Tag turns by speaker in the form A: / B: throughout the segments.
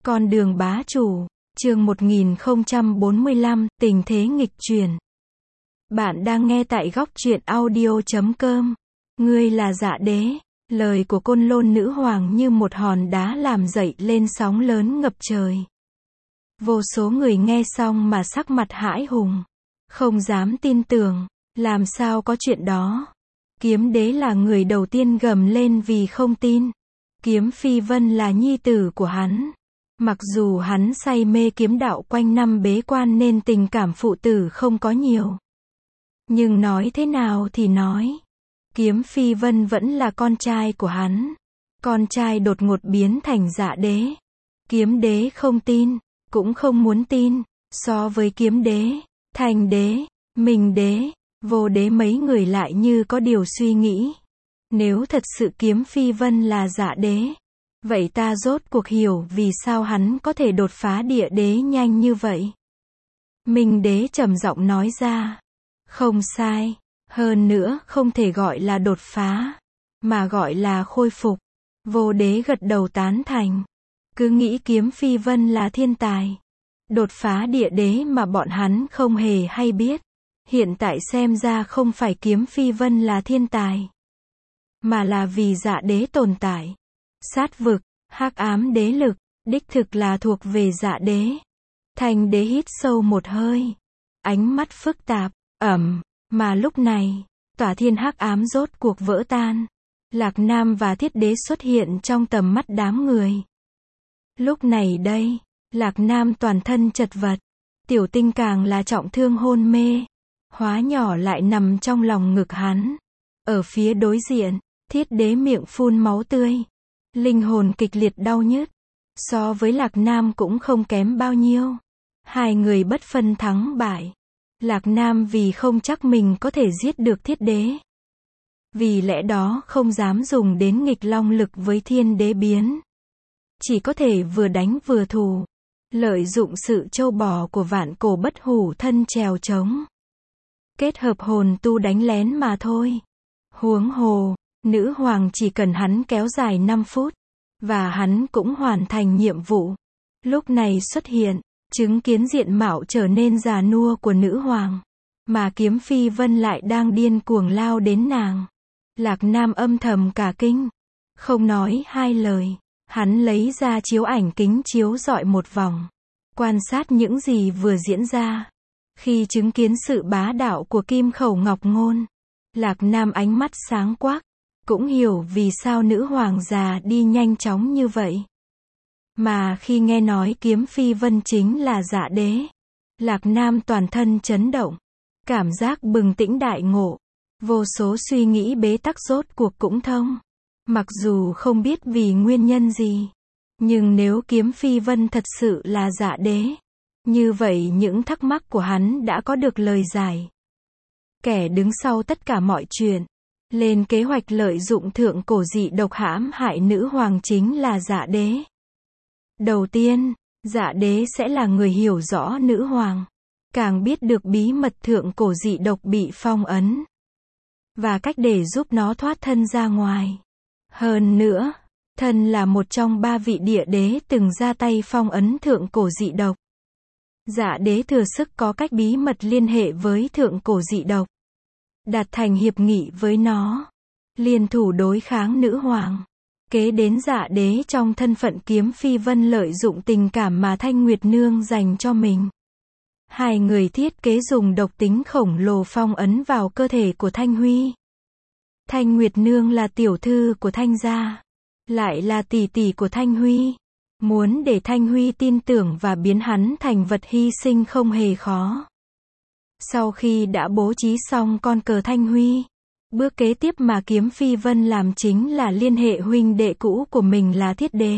A: Con đường bá chủ, chương 1045, tình thế nghịch chuyển. Bạn đang nghe tại góc truyện audio.com. Ngươi là Dạ Đế. Lời của Côn Lôn nữ hoàng như một hòn đá làm dậy lên sóng lớn ngập trời. Vô số người nghe xong mà sắc mặt hãi hùng, không dám tin tưởng, làm sao có chuyện đó. Kiếm Đế là người đầu tiên gầm lên vì không tin. Kiếm Phi Vân là nhi tử của hắn. Mặc dù hắn say mê kiếm đạo quanh năm bế quan nên tình cảm phụ tử không có nhiều. Nhưng nói thế nào thì nói, Kiếm Phi Vân vẫn là con trai của hắn. Con trai đột ngột biến thành Dạ Đế. Kiếm Đế không tin, cũng không muốn tin. So với Kiếm Đế, Thành Đế, Minh Đế, Vô Đế mấy người lại như có điều suy nghĩ. Nếu thật sự Kiếm Phi Vân là Dạ Đế, vậy ta rốt cuộc hiểu vì sao hắn có thể đột phá địa đế nhanh như vậy. Minh Đế trầm giọng nói ra. Không sai. Hơn nữa không thể gọi là đột phá, mà gọi là khôi phục. Vô Đế gật đầu tán thành. Cứ nghĩ Kiếm Phi Vân là thiên tài. Đột phá địa đế mà bọn hắn không hề hay biết. Hiện tại xem ra không phải Kiếm Phi Vân là thiên tài, mà là vì Dạ Đế tồn tại. Sát vực, hắc ám đế lực, đích thực là thuộc về Dạ Đế. Thành Đế hít sâu một hơi. Ánh mắt phức tạp, mà lúc này, tỏa thiên hắc ám rốt cuộc vỡ tan. Lạc Nam và Thiết Đế xuất hiện trong tầm mắt đám người. Lúc này đây, Lạc Nam toàn thân chật vật. Tiểu Tinh càng là trọng thương hôn mê. Hóa nhỏ lại nằm trong lòng ngực hắn. Ở phía đối diện, Thiết Đế miệng phun máu tươi. Linh hồn kịch liệt đau nhức. So với Lạc Nam cũng không kém bao nhiêu. Hai người bất phân thắng bại. Lạc Nam vì không chắc mình có thể giết được Thiết Đế, vì lẽ đó không dám dùng đến nghịch long lực với Thiên Đế biến. Chỉ có thể vừa đánh vừa thủ. Lợi dụng sự trâu bò của vạn cổ bất hủ thân trèo trống. Kết hợp hồn tu đánh lén mà thôi. Huống hồ, nữ hoàng chỉ cần hắn kéo dài 5 phút. Và hắn cũng hoàn thành nhiệm vụ. Lúc này xuất hiện, chứng kiến diện mạo trở nên già nua của nữ hoàng. Mà Kiếm Phi Vân lại đang điên cuồng lao đến nàng. Lạc Nam âm thầm cả kinh. Không nói hai lời. Hắn lấy ra chiếu ảnh kính chiếu rọi một vòng. Quan sát những gì vừa diễn ra. Khi chứng kiến sự bá đạo của Kim Khẩu Ngọc Ngôn, Lạc Nam ánh mắt sáng quắc. Cũng hiểu vì sao nữ hoàng già đi nhanh chóng như vậy. Mà khi nghe nói Kiếm Phi Vân chính là Dạ Đế, Lạc Nam toàn thân chấn động. Cảm giác bừng tỉnh đại ngộ. Vô số suy nghĩ bế tắc rốt cuộc cũng thông. Mặc dù không biết vì nguyên nhân gì, nhưng nếu Kiếm Phi Vân thật sự là Dạ Đế, như vậy những thắc mắc của hắn đã có được lời giải. Kẻ đứng sau tất cả mọi chuyện, lên kế hoạch lợi dụng thượng cổ dị độc hãm hại nữ hoàng chính là Dạ Đế. Đầu tiên, Dạ Đế sẽ là người hiểu rõ nữ hoàng, càng biết được bí mật thượng cổ dị độc bị phong ấn, và cách để giúp nó thoát thân ra ngoài. Hơn nữa, thân là một trong 3 vị địa đế từng ra tay phong ấn thượng cổ dị độc. Dạ Đế thừa sức có cách bí mật liên hệ với thượng cổ dị độc, đạt thành hiệp nghị với nó, liên thủ đối kháng nữ hoàng. Kế đến Dạ Đế trong thân phận Kiếm Phi Vân lợi dụng tình cảm mà Thanh Nguyệt Nương dành cho mình. Hai người thiết kế dùng độc tính khổng lồ phong ấn vào cơ thể của Thanh Huy. Thanh Nguyệt Nương là tiểu thư của Thanh gia, lại là tỷ tỷ của Thanh Huy. Muốn để Thanh Huy tin tưởng và biến hắn thành vật hy sinh không hề khó. Sau khi đã bố trí xong con cờ Thanh Huy, bước kế tiếp mà Kiếm Phi Vân làm chính là liên hệ huynh đệ cũ của mình là Thiết Đế.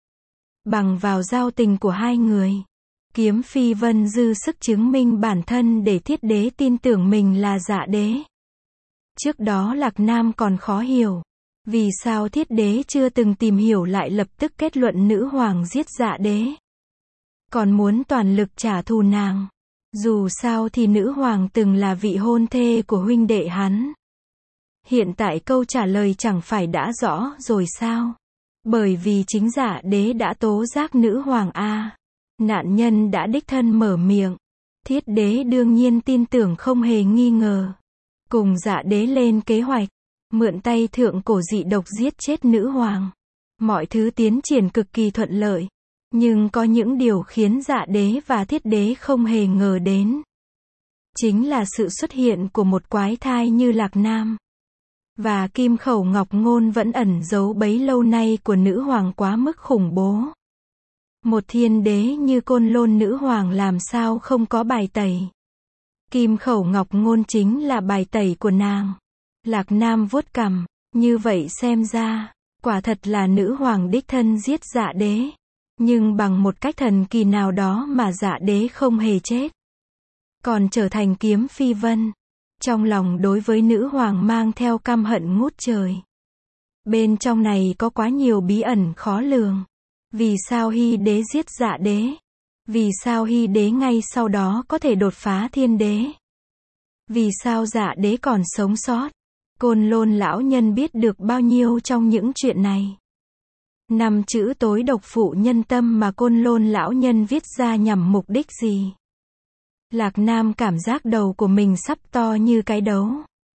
A: Bằng vào giao tình của hai người, Kiếm Phi Vân dư sức chứng minh bản thân để Thiết Đế tin tưởng mình là Dạ Đế. Trước đó Lạc Nam còn khó hiểu, vì sao Thiết Đế chưa từng tìm hiểu lại lập tức kết luận nữ hoàng giết Dạ Đế. Còn muốn toàn lực trả thù nàng. Dù sao thì nữ hoàng từng là vị hôn thê của huynh đệ hắn. Hiện tại câu trả lời chẳng phải đã rõ rồi sao? Bởi vì chính Dạ Đế đã tố giác nữ hoàng a. Nạn nhân đã đích thân mở miệng. Thiết Đế đương nhiên tin tưởng không hề nghi ngờ. Cùng Dạ Đế lên kế hoạch, mượn tay thượng cổ dị độc giết chết nữ hoàng. Mọi thứ tiến triển cực kỳ thuận lợi. Nhưng có những điều khiến Dạ Đế và Thiết Đế không hề ngờ đến. Chính là sự xuất hiện của một quái thai như Lạc Nam. Và kim khẩu ngọc ngôn vẫn ẩn giấu bấy lâu nay của nữ hoàng quá mức khủng bố. Một thiên đế như Côn Lôn nữ hoàng làm sao không có bài tẩy. Kim khẩu ngọc ngôn chính là bài tẩy của nàng. Lạc Nam vuốt cằm, như vậy xem ra, quả thật là nữ hoàng đích thân giết Dạ Đế. Nhưng bằng một cách thần kỳ nào đó mà Dạ Đế không hề chết. Còn trở thành kiếm phi vân. Trong lòng đối với nữ hoàng mang theo căm hận ngút trời. Bên trong này có quá nhiều bí ẩn khó lường. Vì sao Hy Đế giết Dạ Đế? Vì sao Hy Đế ngay sau đó có thể đột phá thiên đế? Vì sao Dạ Đế còn sống sót? Côn Lôn lão nhân biết được bao nhiêu trong những chuyện này? 5 chữ tối độc phụ nhân tâm mà Côn Lôn lão nhân viết ra nhằm mục đích gì? Lạc Nam cảm giác đầu của mình sắp to như cái đấu.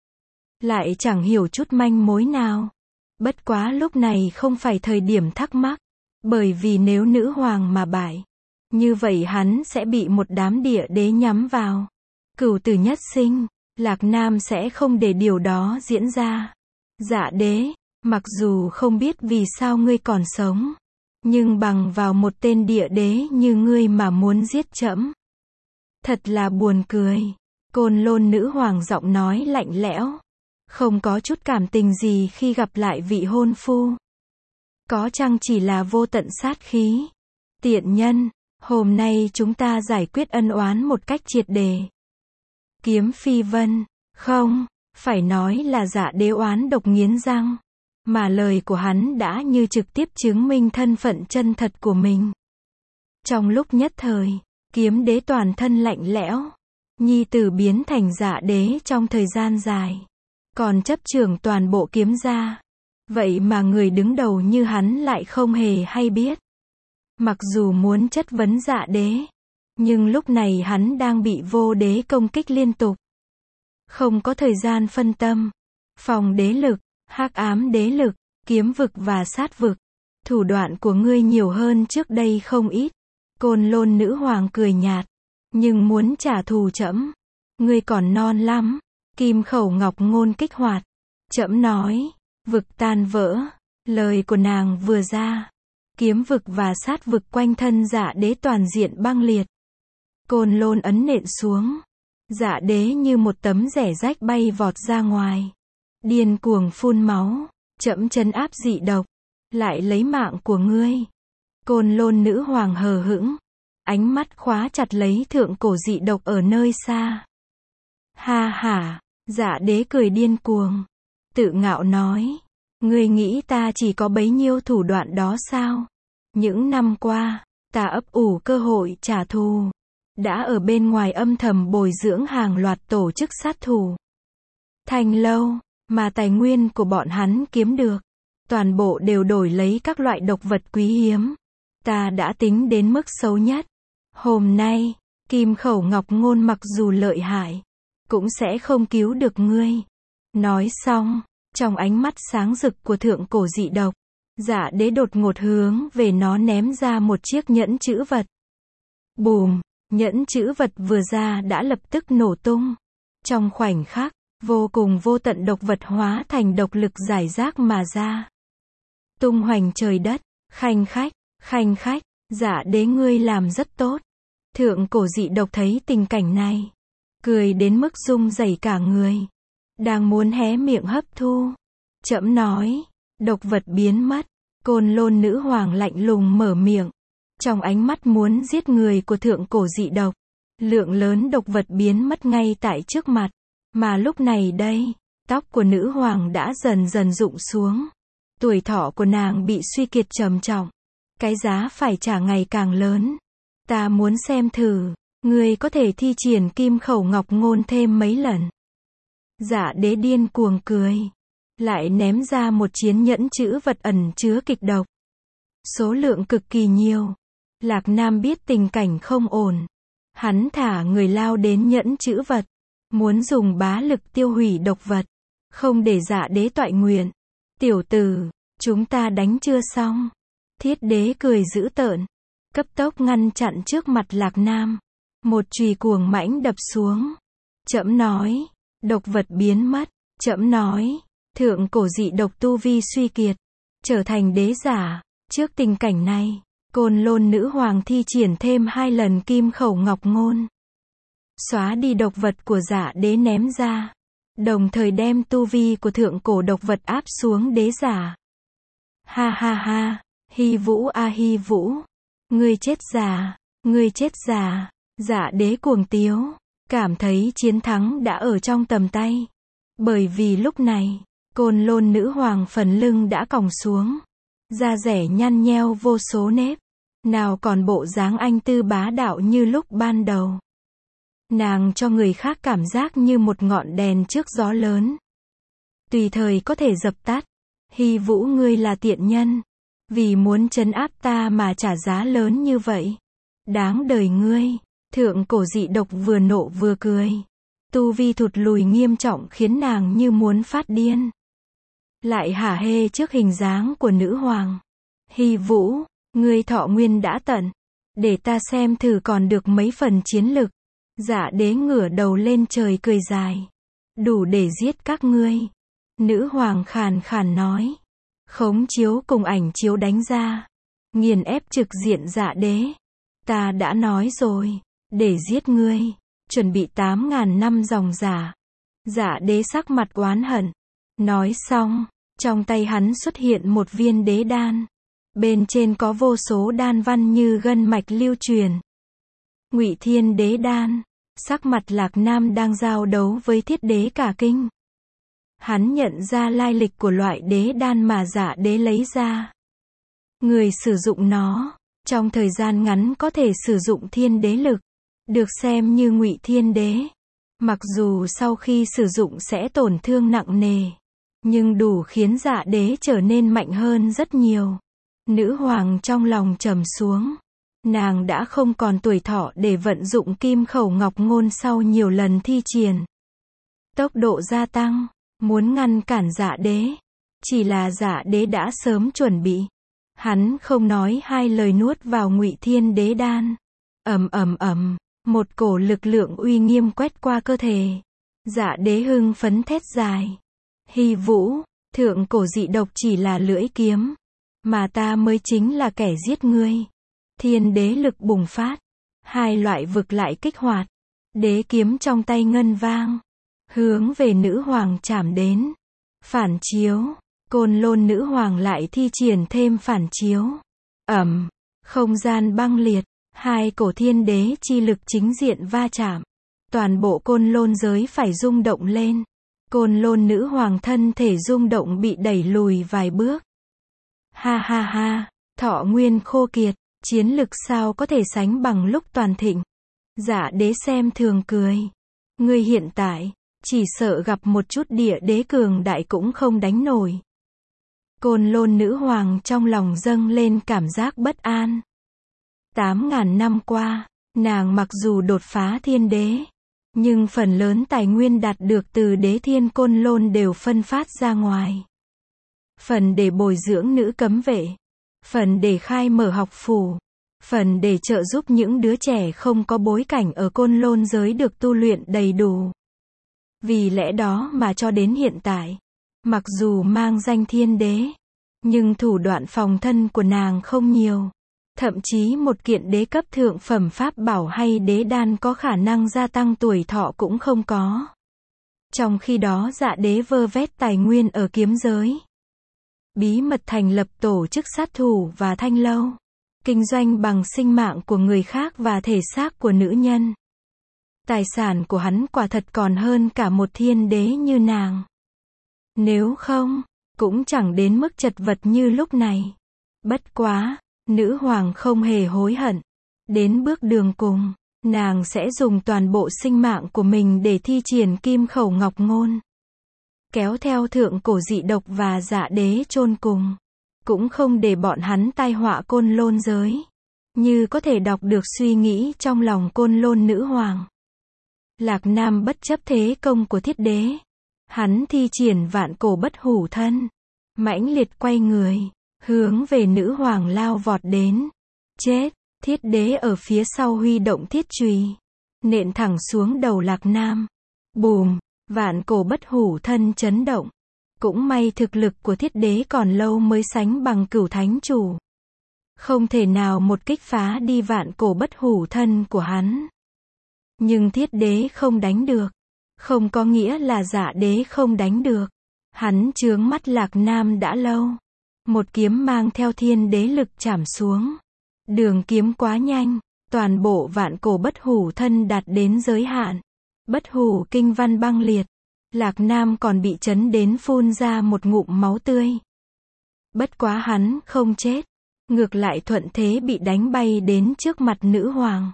A: Lại chẳng hiểu chút manh mối nào. Bất quá lúc này không phải thời điểm thắc mắc. Bởi vì nếu nữ hoàng mà bại, như vậy hắn sẽ bị một đám địa đế nhắm vào. Cửu tử nhất sinh, Lạc Nam sẽ không để điều đó diễn ra. Dạ Đế, mặc dù không biết vì sao ngươi còn sống, nhưng bằng vào một tên địa đế như ngươi mà muốn giết trẫm. Thật là buồn cười. Côn Lôn nữ hoàng giọng nói lạnh lẽo, không có chút cảm tình gì khi gặp lại vị hôn phu. Có chăng chỉ là vô tận sát khí? Tiện nhân, hôm nay chúng ta giải quyết ân oán một cách triệt để. Kiếm phi vân, không, phải nói là Dạ Đế oán độc nghiến răng. Mà lời của hắn đã như trực tiếp chứng minh thân phận chân thật của mình. Trong lúc nhất thời, Kiếm Đế toàn thân lạnh lẽo. Nhi tử biến thành Dạ Đế trong thời gian dài. Còn chấp trưởng toàn bộ kiếm gia. Vậy mà người đứng đầu như hắn lại không hề hay biết. Mặc dù muốn chất vấn Dạ Đế, nhưng lúc này hắn đang bị vô đế công kích liên tục. Không có thời gian phân tâm. Phòng đế lực, hắc ám đế lực, kiếm vực và sát vực. Thủ đoạn của ngươi nhiều hơn trước đây không ít. Côn Lôn nữ hoàng cười nhạt. Nhưng muốn trả thù trẫm, ngươi còn non lắm. Kim khẩu ngọc ngôn kích hoạt. Trẫm nói, vực tan vỡ. Lời của nàng vừa ra, kiếm vực và sát vực quanh thân Dạ Đế toàn diện băng liệt. Côn Lôn ấn nện xuống. Dạ Đế như một tấm rẻ rách bay vọt ra ngoài. Điên cuồng phun máu. Trẫm trấn áp dị độc, lại lấy mạng của ngươi. Côn Lôn nữ hoàng hờ hững, ánh mắt khóa chặt lấy thượng cổ dị độc ở nơi xa. Ha ha, Dạ Đế cười điên cuồng, tự ngạo nói, ngươi nghĩ ta chỉ có bấy nhiêu thủ đoạn đó sao? Những năm qua, ta ấp ủ cơ hội trả thù, đã ở bên ngoài âm thầm bồi dưỡng hàng loạt tổ chức sát thủ. Thành lâu mà tài nguyên của bọn hắn kiếm được, toàn bộ đều đổi lấy các loại độc vật quý hiếm. Ta đã tính đến mức xấu nhất. Hôm nay, kim khẩu ngọc ngôn mặc dù lợi hại, cũng sẽ không cứu được ngươi. Nói xong, trong ánh mắt sáng rực của thượng cổ dị độc, Dạ Đế đột ngột hướng về nó ném ra một chiếc nhẫn chữ vật. Bùm, nhẫn chữ vật vừa ra đã lập tức nổ tung. Trong khoảnh khắc, vô cùng vô tận độc vật hóa thành độc lực giải rác mà ra. Tung hoành trời đất, khanh khách, Dạ Đế ngươi làm rất tốt. Thượng cổ dị độc thấy tình cảnh này, cười đến mức rung rẩy cả người. Đang muốn hé miệng hấp thu. Trẫm nói, độc vật biến mất. Côn Lôn nữ hoàng lạnh lùng mở miệng. Trong ánh mắt muốn giết người của thượng cổ dị độc, lượng lớn độc vật biến mất ngay tại trước mặt. Mà lúc này đây, tóc của nữ hoàng đã dần dần rụng xuống. Tuổi thọ của nàng bị suy kiệt trầm trọng. Cái giá phải trả ngày càng lớn. Ta muốn xem thử, ngươi có thể thi triển kim khẩu ngọc ngôn thêm mấy lần. Dạ Đế điên cuồng cười. Lại ném ra một chiến nhẫn chữ vật ẩn chứa kịch độc. số lượng cực kỳ nhiều. Lạc Nam biết tình cảnh không ổn. Hắn thả người lao đến nhẫn chữ vật, muốn dùng bá lực tiêu hủy độc vật, không để Dạ đế toại nguyện. Tiểu tử, chúng ta đánh chưa xong. Thiết đế cười dữ tợn, cấp tốc ngăn chặn trước mặt Lạc Nam. Một chùy cuồng mãnh đập xuống. Trẫm nói, độc vật biến mất. Trẫm nói, thượng cổ dị độc tu vi suy kiệt, trở thành đế giả. Trước tình cảnh này, Côn Lôn nữ hoàng thi triển thêm 2 lần kim khẩu ngọc ngôn, xóa đi độc vật của Dạ đế ném ra, đồng thời đem tu vi của thượng cổ độc vật áp xuống đế giả. Ha ha ha, Hy Vũ a Hy Vũ, ngươi chết già, ngươi chết già. Dạ đế cuồng tiếu, cảm thấy chiến thắng đã ở trong tầm tay. Bởi vì lúc này, Côn Lôn nữ hoàng phần lưng đã còng xuống, da rẻ nhăn nheo vô số nếp, nào còn bộ dáng anh tư bá đạo như lúc ban đầu. Nàng cho người khác cảm giác như một ngọn đèn trước gió lớn, tùy thời có thể dập tắt. Hy Vũ, ngươi là tiện nhân, vì muốn trấn áp ta mà trả giá lớn như vậy. Đáng đời ngươi. Thượng cổ dị độc vừa nộ vừa cười. Tu vi thụt lùi nghiêm trọng khiến nàng như muốn phát điên. Lại hả hê trước hình dáng của nữ hoàng. Hy Vũ, ngươi thọ nguyên đã tận, để ta xem thử còn được mấy phần chiến lực. Dạ đế ngửa đầu lên trời cười dài. Đủ để giết các ngươi. Nữ hoàng khàn khàn nói. Khống chiếu cùng ảnh chiếu đánh ra, nghiền ép trực diện Dạ đế. Ta đã nói rồi, để giết ngươi, chuẩn bị 8.000 năm ròng rả. Dạ đế sắc mặt oán hận. Nói xong, trong tay hắn xuất hiện một viên đế đan. Bên trên có vô số đan văn như gân mạch lưu truyền. Ngụy Thiên đế đan. Sắc mặt Lạc Nam đang giao đấu với Thiết đế cả kinh. Hắn nhận ra lai lịch của loại đế đan mà Dạ đế lấy ra. Người sử dụng nó, trong thời gian ngắn có thể sử dụng thiên đế lực, được xem như Ngụy Thiên đế. Mặc dù sau khi sử dụng sẽ tổn thương nặng nề, nhưng đủ khiến Dạ đế trở nên mạnh hơn rất nhiều. Nữ hoàng trong lòng trầm xuống. Nàng đã không còn tuổi thọ để vận dụng kim khẩu ngọc ngôn sau nhiều lần thi triển. Tốc độ gia tăng, muốn ngăn cản Dạ đế. Chỉ là Dạ đế đã sớm chuẩn bị. Hắn không nói hai lời nuốt vào Ngụy Thiên đế đan. Ầm ầm ầm, một cổ lực lượng uy nghiêm quét qua cơ thể. Dạ đế hưng phấn thét dài. Hy Vũ, thượng cổ dị độc chỉ là lưỡi kiếm, mà ta mới chính là kẻ giết ngươi. Thiên đế lực bùng phát, hai loại vực lại kích hoạt. Đế kiếm trong tay ngân vang, hướng về nữ hoàng chạm đến. Phản chiếu, Côn Lôn nữ hoàng lại thi triển thêm phản chiếu. Không gian băng liệt, hai cổ thiên đế chi lực chính diện va chạm. Toàn bộ Côn Lôn giới phải rung động lên. Côn Lôn nữ hoàng thân thể rung động bị đẩy lùi vài bước. Ha ha ha, thọ nguyên khô kiệt, chiến lực sao có thể sánh bằng lúc toàn thịnh. Dạ đế xem thường cười. Ngươi hiện tại, chỉ sợ gặp một chút địa đế cường đại cũng không đánh nổi. Côn Lôn nữ hoàng trong lòng dâng lên cảm giác bất an. 8.000 năm qua, nàng mặc dù đột phá thiên đế, nhưng phần lớn tài nguyên đạt được từ đế thiên Côn Lôn đều phân phát ra ngoài. Phần để bồi dưỡng nữ cấm vệ, phần để khai mở học phủ, phần để trợ giúp những đứa trẻ không có bối cảnh ở Côn Lôn giới được tu luyện đầy đủ. Vì lẽ đó mà cho đến hiện tại, mặc dù mang danh thiên đế, nhưng thủ đoạn phòng thân của nàng không nhiều. Thậm chí một kiện đế cấp thượng phẩm pháp bảo hay đế đan có khả năng gia tăng tuổi thọ cũng không có. Trong khi đó Dạ đế vơ vét tài nguyên ở kiếm giới, bí mật thành lập tổ chức sát thủ và thanh lâu, kinh doanh bằng sinh mạng của người khác và thể xác của nữ nhân. Tài sản của hắn quả thật còn hơn cả một thiên đế như nàng. Nếu không, cũng chẳng đến mức chật vật như lúc này. Bất quá, nữ hoàng không hề hối hận. Đến bước đường cùng, nàng sẽ dùng toàn bộ sinh mạng của mình để thi triển kim khẩu ngọc ngôn, kéo theo thượng cổ dị độc và Dạ đế chôn cùng. cũng không để bọn hắn tai họa Côn Lôn giới. Như có thể đọc được suy nghĩ trong lòng Côn Lôn nữ hoàng. Lạc Nam bất chấp thế công của Thiết Đế. Hắn thi triển vạn cổ bất hủ thân. Mãnh liệt quay người, hướng về nữ hoàng lao vọt đến. Chết, Thiết Đế ở phía sau huy động thiết chùy, nện thẳng xuống đầu Lạc Nam. Bùm, vạn cổ bất hủ thân chấn động. Cũng may thực lực của Thiết Đế còn lâu mới sánh bằng Cửu Thánh Chủ. Không thể nào một kích phá đi vạn cổ bất hủ thân của hắn. Nhưng Thiết Đế không đánh được. Không có nghĩa là Dạ Đế không đánh được. Hắn chướng mắt Lạc Nam đã lâu. Một kiếm mang theo thiên đế lực chảm xuống. Đường kiếm quá nhanh. Toàn bộ vạn cổ bất hủ thân đạt đến giới hạn. Bất hủ kinh văn băng liệt. Lạc Nam còn bị chấn đến phun ra một ngụm máu tươi. Bất quá hắn không chết. Ngược lại thuận thế bị đánh bay đến trước mặt nữ hoàng.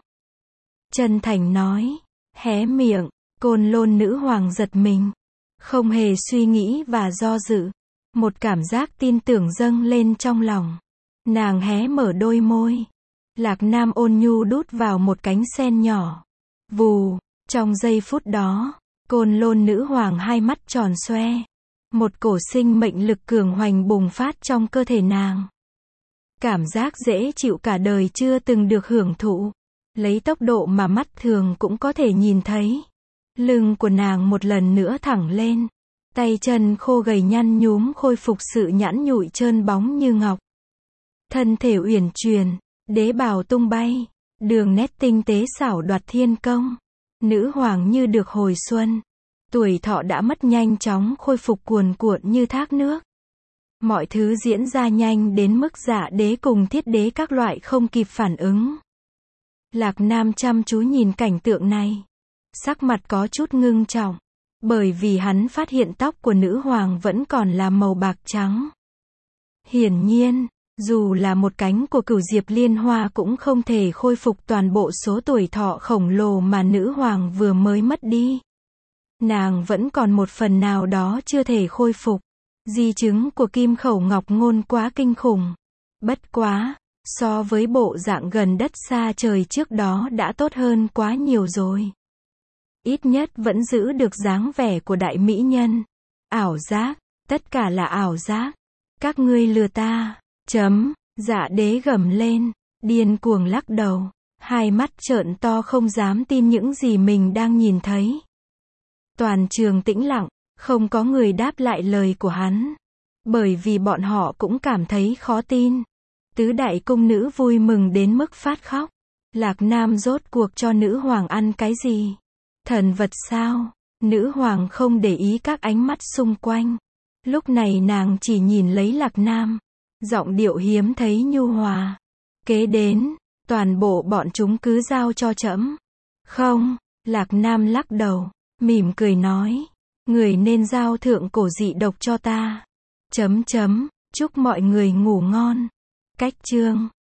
A: Chân thành nói. Hé miệng. Côn Lôn nữ hoàng giật mình. Không hề suy nghĩ và do dự. Một cảm giác tin tưởng dâng lên trong lòng. Nàng hé mở đôi môi. Lạc Nam ôn nhu đút vào một cánh sen nhỏ. Vù, trong giây phút đó, Côn Lôn nữ hoàng hai mắt tròn xoe. Một cổ sinh mệnh lực cường hoành bùng phát trong cơ thể nàng. Cảm giác dễ chịu cả đời chưa từng được hưởng thụ. Lấy tốc độ mà mắt thường cũng có thể nhìn thấy. Lưng của nàng một lần nữa thẳng lên. Tay chân khô gầy nhăn nhúm khôi phục sự nhẵn nhụi trơn bóng như ngọc. Thân thể uyển chuyển, đế bào tung bay, đường nét tinh tế xảo đoạt thiên công. Nữ hoàng như được hồi xuân. Tuổi thọ đã mất nhanh chóng khôi phục cuồn cuộn như thác nước. Mọi thứ diễn ra nhanh đến mức Dạ Đế cùng Thiết Đế các loại không kịp phản ứng. Lạc Nam chăm chú nhìn cảnh tượng này. Sắc mặt có chút ngưng trọng. Bởi vì hắn phát hiện tóc của nữ hoàng vẫn còn là màu bạc trắng. Hiển nhiên, dù là một cánh của Cửu Diệp Liên Hoa cũng không thể khôi phục toàn bộ số tuổi thọ khổng lồ mà nữ hoàng vừa mới mất đi. Nàng vẫn còn một phần nào đó chưa thể khôi phục. Di chứng của Kim Khẩu Ngọc Ngôn quá kinh khủng. Bất quá, so với bộ dạng gần đất xa trời trước đó đã tốt hơn quá nhiều rồi. Ít nhất vẫn giữ được dáng vẻ của đại mỹ nhân. Ảo giác, tất cả là ảo giác. Các ngươi lừa ta. Dạ Đế gầm lên, điên cuồng lắc đầu, hai mắt trợn to không dám tin những gì mình đang nhìn thấy. Toàn trường tĩnh lặng, không có người đáp lại lời của hắn. Bởi vì bọn họ cũng cảm thấy khó tin. Tứ đại cung nữ vui mừng đến mức phát khóc. Lạc Nam rốt cuộc cho nữ hoàng ăn cái gì? Thần vật sao? Nữ hoàng không để ý các ánh mắt xung quanh. Lúc này nàng chỉ nhìn lấy Lạc Nam. Giọng điệu hiếm thấy nhu hòa. Kế đến, toàn bộ bọn chúng cứ giao cho trẫm. Không, Lạc Nam lắc đầu, mỉm cười nói. Người nên giao thượng cổ dị độc cho ta. Chúc mọi người ngủ ngon. Cách chương